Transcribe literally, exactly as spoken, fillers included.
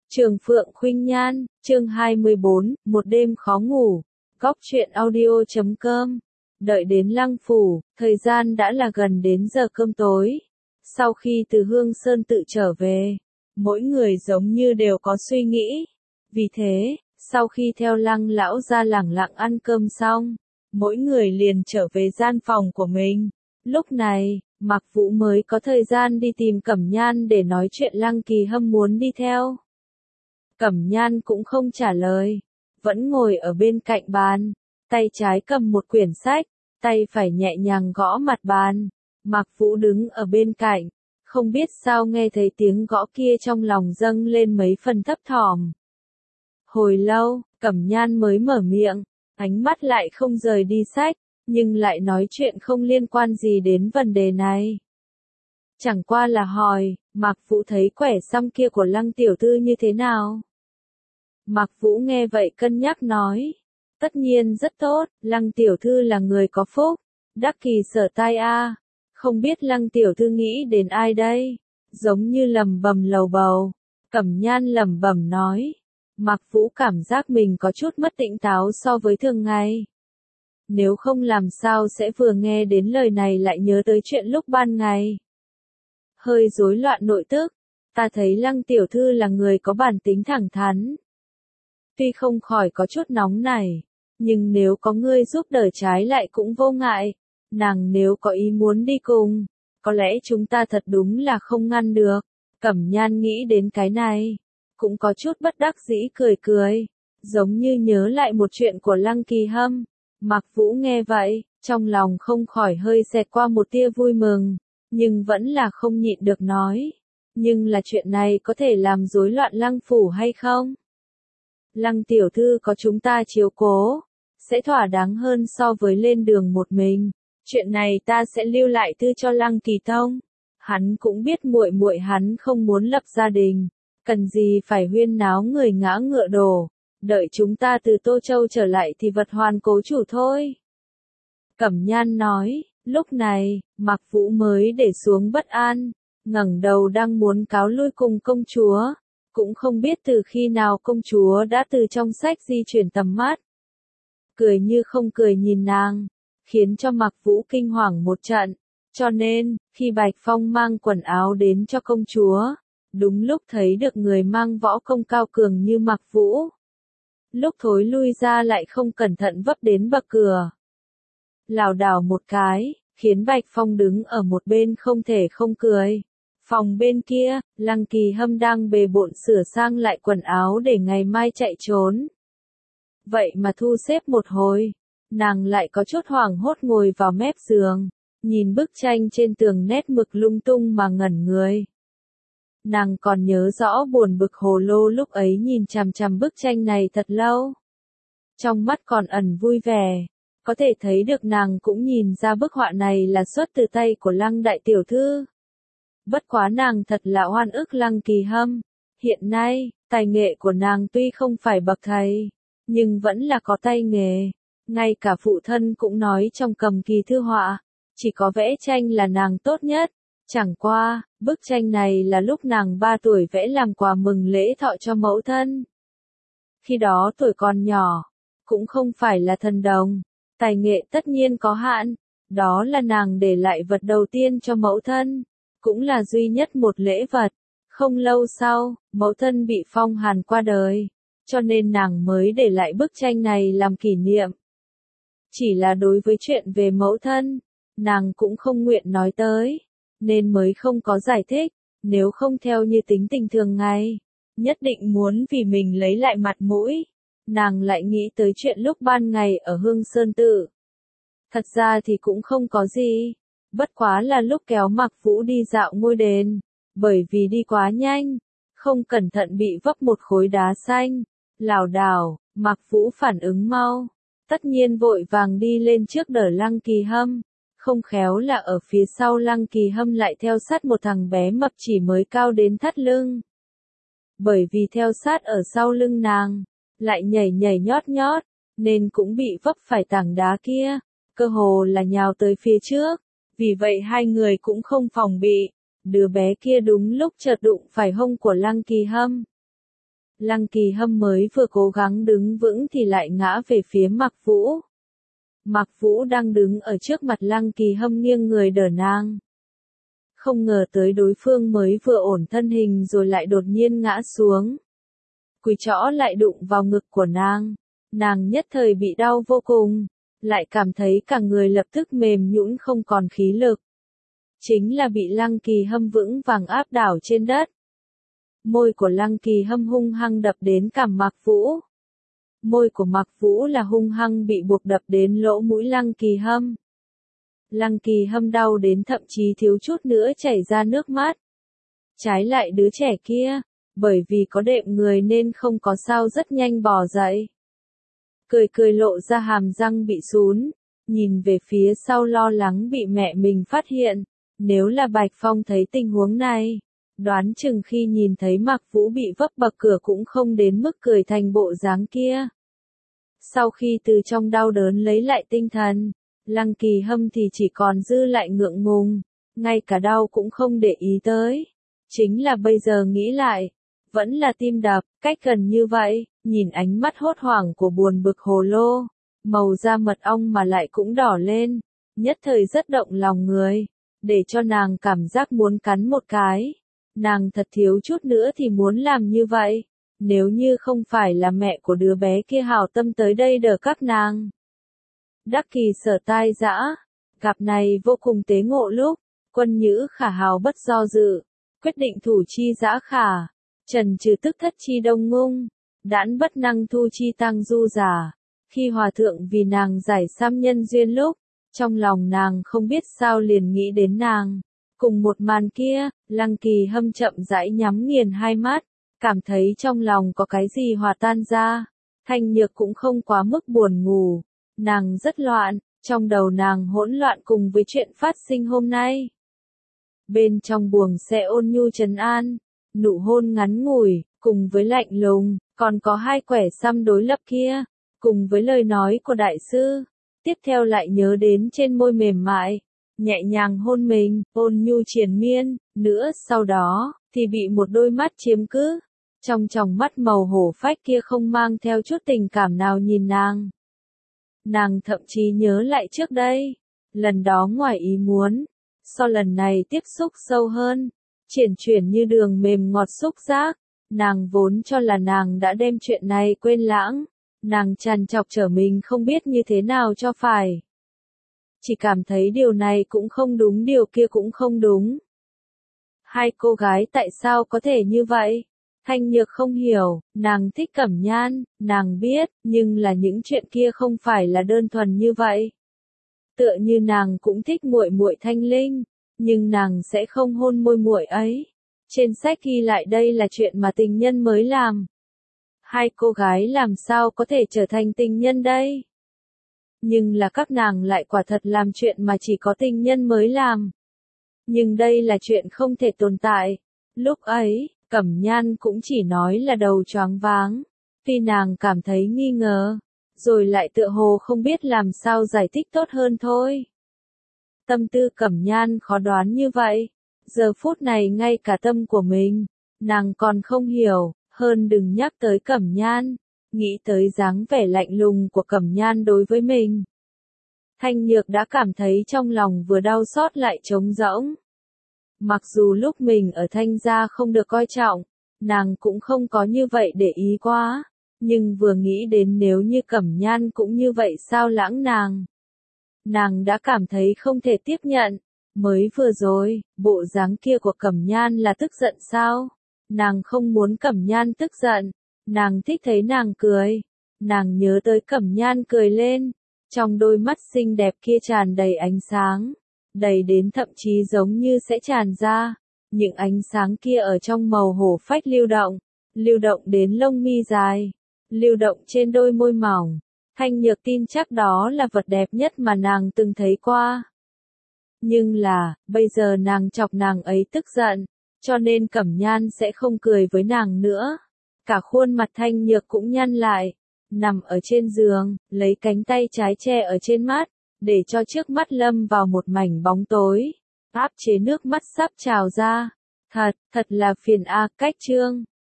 Trường Phượng Khuynh Nhan, chương hai mươi bốn, một đêm khó ngủ. Góc truyện audio chấm com. Đợi đến Lăng Phủ, thời gian đã là gần đến giờ cơm tối. Sau khi từ Hương Sơn tự trở về, mỗi người giống như đều có suy nghĩ. Vì thế, sau khi theo Lăng lão ra lẳng lặng ăn cơm xong, mỗi người liền trở về gian phòng của mình. Lúc này, Mạc Vũ mới có thời gian đi tìm Cẩm Nhan để nói chuyện Lăng Kỳ Hâm muốn đi theo. Cẩm Nhan cũng không trả lời, vẫn ngồi ở bên cạnh bàn, tay trái cầm một quyển sách, tay phải nhẹ nhàng gõ mặt bàn. Mạc Vũ đứng ở bên cạnh, không biết sao nghe thấy tiếng gõ kia trong lòng dâng lên mấy phần thấp thỏm. Hồi lâu, Cẩm Nhan mới mở miệng, ánh mắt lại không rời đi sách, nhưng lại nói chuyện không liên quan gì đến vấn đề này. Chẳng qua là hỏi, Mạc Vũ thấy quẻ xăm kia của Lăng tiểu thư như thế nào? Mạc Vũ nghe vậy cân nhắc nói, tất nhiên rất tốt, Lăng tiểu thư là người có phúc, đắc kỳ sở tai a, không biết Lăng tiểu thư nghĩ đến ai đây? Giống như lẩm bẩm lầu bầu, Cẩm Nhan lẩm bẩm nói. Mạc Vũ cảm giác mình có chút mất tỉnh táo so với thường ngày. Nếu không làm sao sẽ vừa nghe đến lời này lại nhớ tới chuyện lúc ban ngày. Hơi rối loạn nội tức, ta thấy Lăng tiểu thư là người có bản tính thẳng thắn. Tuy không khỏi có chút nóng này, nhưng nếu có ngươi giúp đỡ trái lại cũng vô ngại. Nàng nếu có ý muốn đi cùng, có lẽ chúng ta thật đúng là không ngăn được. Cẩm Nhan nghĩ đến cái này, cũng có chút bất đắc dĩ cười cười, giống như nhớ lại một chuyện của Lăng Kỳ Hâm. Mạc Vũ nghe vậy, trong lòng không khỏi hơi xẹt qua một tia vui mừng, nhưng vẫn là không nhịn được nói. Nhưng là chuyện này có thể làm rối loạn Lăng phủ hay không? Lăng tiểu thư có chúng ta chiếu cố, sẽ thỏa đáng hơn so với lên đường một mình. Chuyện này ta sẽ lưu lại thư cho Lăng Kỳ Tông. Hắn cũng biết muội muội hắn không muốn lập gia đình, cần gì phải huyên náo người ngã ngựa đổ. Đợi chúng ta từ Tô Châu trở lại thì vật hoàn cố chủ thôi. Cẩm Nhan nói, lúc này, Mạc Vũ mới để xuống bất an, ngẩng đầu đang muốn cáo lui cùng công chúa. Cũng không biết từ khi nào công chúa đã từ trong sách di chuyển tầm mắt. Cười như không cười nhìn nàng, khiến cho Mạc Vũ kinh hoàng một trận. Cho nên, khi Bạch Phong mang quần áo đến cho công chúa, đúng lúc thấy được người mang võ công cao cường như Mạc Vũ. Lúc thối lui ra lại không cẩn thận vấp đến bậc cửa. Lảo đảo một cái, khiến Bạch Phong đứng ở một bên không thể không cười. Phòng bên kia, Lăng Kỳ Hâm đang bề bộn sửa sang lại quần áo để ngày mai chạy trốn. Vậy mà thu xếp một hồi, nàng lại có chút hoảng hốt ngồi vào mép giường, nhìn bức tranh trên tường nét mực lung tung mà ngẩn người. Nàng còn nhớ rõ buồn bực hồ lô lúc ấy nhìn chằm chằm bức tranh này thật lâu. Trong mắt còn ẩn vui vẻ, có thể thấy được nàng cũng nhìn ra bức họa này là xuất từ tay của Lăng đại tiểu thư. Bất quá nàng thật là oan ức Lăng Kỳ Hâm. Hiện nay, tài nghệ của nàng tuy không phải bậc thầy, nhưng vẫn là có tay nghề. Ngay cả phụ thân cũng nói trong cầm kỳ thư họa, chỉ có vẽ tranh là nàng tốt nhất. Chẳng qua, bức tranh này là lúc nàng ba tuổi vẽ làm quà mừng lễ thọ cho mẫu thân. Khi đó tuổi còn nhỏ, cũng không phải là thần đồng, tài nghệ tất nhiên có hạn. Đó là nàng để lại vật đầu tiên cho mẫu thân, cũng là duy nhất một lễ vật. Không lâu sau, mẫu thân bị phong hàn qua đời, cho nên nàng mới để lại bức tranh này làm kỷ niệm. Chỉ là đối với chuyện về mẫu thân, nàng cũng không nguyện nói tới, nên mới không có giải thích. Nếu không theo như tính tình thường ngày, nhất định muốn vì mình lấy lại mặt mũi, nàng lại nghĩ tới chuyện lúc ban ngày ở Hương Sơn Tự. Thật ra thì cũng không có gì, bất quá là lúc kéo Mạc Vũ đi dạo ngôi đền, bởi vì đi quá nhanh, không cẩn thận bị vấp một khối đá xanh, lảo đảo. Mạc Vũ phản ứng mau, tất nhiên vội vàng đi lên trước đỡ Lăng Kỳ Hâm, không khéo là ở phía sau Lăng Kỳ Hâm lại theo sát một thằng bé mập chỉ mới cao đến thắt lưng. Bởi vì theo sát ở sau lưng nàng, lại nhảy nhảy nhót nhót, nên cũng bị vấp phải tảng đá kia, cơ hồ là nhào tới phía trước. Vì vậy hai người cũng không phòng bị, đứa bé kia đúng lúc chợt đụng phải hông của Lăng Kỳ Hâm. Lăng Kỳ Hâm mới vừa cố gắng đứng vững thì lại ngã về phía Mạc Vũ. Mạc Vũ đang đứng ở trước mặt Lăng Kỳ Hâm nghiêng người đỡ nàng. Không ngờ tới đối phương mới vừa ổn thân hình rồi lại đột nhiên ngã xuống. Quỳ trõ lại đụng vào ngực của nàng. Nàng nhất thời bị đau vô cùng, lại cảm thấy cả người lập tức mềm nhũn không còn khí lực. Chính là bị Lăng Kỳ Hâm vững vàng áp đảo trên đất. Môi của Lăng Kỳ Hâm hung hăng đập đến cằm Mạc Vũ. Môi của Mạc Vũ là hung hăng bị buộc đập đến lỗ mũi Lăng Kỳ Hâm. Lăng Kỳ Hâm đau đến thậm chí thiếu chút nữa chảy ra nước mắt. Trái lại đứa trẻ kia, bởi vì có đệm người nên không có sao rất nhanh bò dậy. Cười cười lộ ra hàm răng bị sún, nhìn về phía sau lo lắng bị mẹ mình phát hiện. Nếu là Bạch Phong thấy tình huống này, đoán chừng khi nhìn thấy Mạc Vũ bị vấp bậc cửa cũng không đến mức cười thành bộ dáng kia. Sau khi từ trong đau đớn lấy lại tinh thần, Lăng Kỳ Hâm thì chỉ còn dư lại ngượng ngùng, ngay cả đau cũng không để ý tới. Chính là bây giờ nghĩ lại, vẫn là tim đập, cách gần như vậy, nhìn ánh mắt hốt hoảng của buồn bực hồ lô, màu da mật ong mà lại cũng đỏ lên, nhất thời rất động lòng người, để cho nàng cảm giác muốn cắn một cái. Nàng thật thiếu chút nữa thì muốn làm như vậy, nếu như không phải là mẹ của đứa bé kia hảo tâm tới đây đỡ các nàng. Đắc Kỳ Sở tai dã, gặp này vô cùng tế ngộ lúc, Quân Nhữ Khả hào bất do dự, quyết định thủ chi dã khả, trần trừ tức thất chi đông ngung, đãn bất năng thu chi tăng du giả. Khi hòa thượng vì nàng giải sam nhân duyên lúc, trong lòng nàng không biết sao liền nghĩ đến nàng. Cùng một màn kia, Lăng Kỳ Hâm chậm rãi nhắm nghiền hai mắt, cảm thấy trong lòng có cái gì hòa tan ra. Thanh Nhược cũng không quá mức buồn ngủ, nàng rất loạn, trong đầu nàng hỗn loạn cùng với chuyện phát sinh hôm nay. Bên trong buồng xe ôn nhu trấn an, nụ hôn ngắn ngủi, cùng với lạnh lùng, còn có hai quẻ xăm đối lập kia, cùng với lời nói của đại sư. Tiếp theo lại nhớ đến trên môi mềm mại, nhẹ nhàng hôn mình, ôn nhu triền miên, nữa sau đó, thì bị một đôi mắt chiếm cứ. Trong tròng mắt màu hổ phách kia không mang theo chút tình cảm nào nhìn nàng. Nàng thậm chí nhớ lại trước đây, lần đó ngoài ý muốn, so lần này tiếp xúc sâu hơn, triển chuyển như đường mềm ngọt xúc giác, nàng vốn cho là nàng đã đem chuyện này quên lãng, nàng trằn trọc trở mình không biết như thế nào cho phải. Chỉ cảm thấy điều này cũng không đúng, điều kia cũng không đúng. Hai cô gái tại sao có thể như vậy? Thanh Nhược không hiểu, nàng thích Cẩm Nhan, nàng biết, nhưng là những chuyện kia không phải là đơn thuần như vậy. Tựa như nàng cũng thích muội muội Thanh Linh, nhưng nàng sẽ không hôn môi muội ấy. Trên sách ghi lại đây là chuyện mà tình nhân mới làm. Hai cô gái làm sao có thể trở thành tình nhân đây? Nhưng là các nàng lại quả thật làm chuyện mà chỉ có tình nhân mới làm. Nhưng đây là chuyện không thể tồn tại. Lúc ấy, Cẩm Nhan cũng chỉ nói là đầu choáng váng, vì nàng cảm thấy nghi ngờ, rồi lại tựa hồ không biết làm sao giải thích tốt hơn thôi. Tâm tư Cẩm Nhan khó đoán như vậy, giờ phút này ngay cả tâm của mình, nàng còn không hiểu, hơn đừng nhắc tới Cẩm Nhan, nghĩ tới dáng vẻ lạnh lùng của Cẩm Nhan đối với mình. Thanh Nhược đã cảm thấy trong lòng vừa đau xót lại trống rỗng. Mặc dù lúc mình ở Thanh gia không được coi trọng, nàng cũng không có như vậy để ý quá, nhưng vừa nghĩ đến nếu như Cẩm Nhan cũng như vậy sao lãng nàng. Nàng đã cảm thấy không thể tiếp nhận, mới vừa rồi, bộ dáng kia của Cẩm Nhan là tức giận sao? Nàng không muốn Cẩm Nhan tức giận, nàng thích thấy nàng cười, nàng nhớ tới Cẩm Nhan cười lên, trong đôi mắt xinh đẹp kia tràn đầy ánh sáng. Đầy đến thậm chí giống như sẽ tràn ra, những ánh sáng kia ở trong màu hổ phách lưu động, lưu động đến lông mi dài, lưu động trên đôi môi mỏng. Thanh Nhược tin chắc đó là vật đẹp nhất mà nàng từng thấy qua. Nhưng là, bây giờ nàng chọc nàng ấy tức giận, cho nên Cẩm Nhan sẽ không cười với nàng nữa. Cả khuôn mặt Thanh Nhược cũng nhăn lại, nằm ở trên giường, lấy cánh tay trái che ở trên mắt, để cho trước mắt lâm vào một mảnh bóng tối, áp chế nước mắt sắp trào ra. Thật, thật là phiền a, cách chương.